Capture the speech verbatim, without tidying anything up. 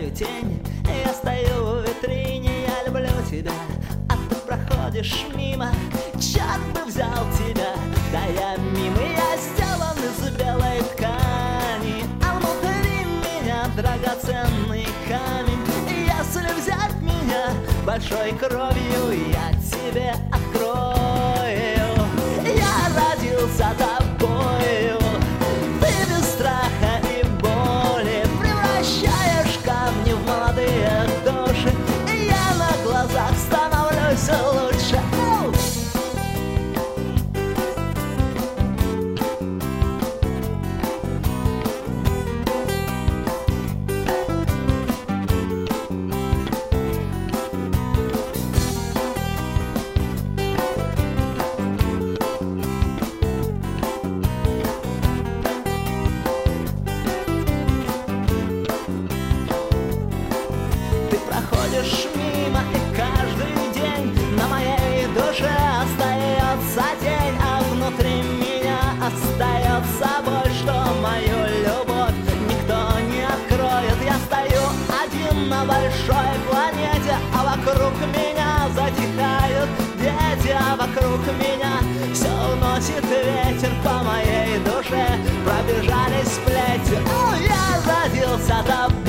твою тень. Я стою в витрине, я люблю тебя, а ты проходишь мимо. Черт бы взял тебя, да я мимо. Я сделан из белой ткани, а внутри меня драгоценный камень. Если взять меня большой кровью, я тебе открою. Я родился тобою, ты без страха и боли превращаешь камни в молодые души. И я на глазах становлюсь лучше. Оу! Проходишь мимо, и каждый день на моей душе остается тень, а внутри меня остается боль, что мою любовь никто не откроет. Я стою один на большой планете, а вокруг меня затихают дети, а вокруг меня все уносит ветер. По моей душе пробежались плети. О, я родился тобой.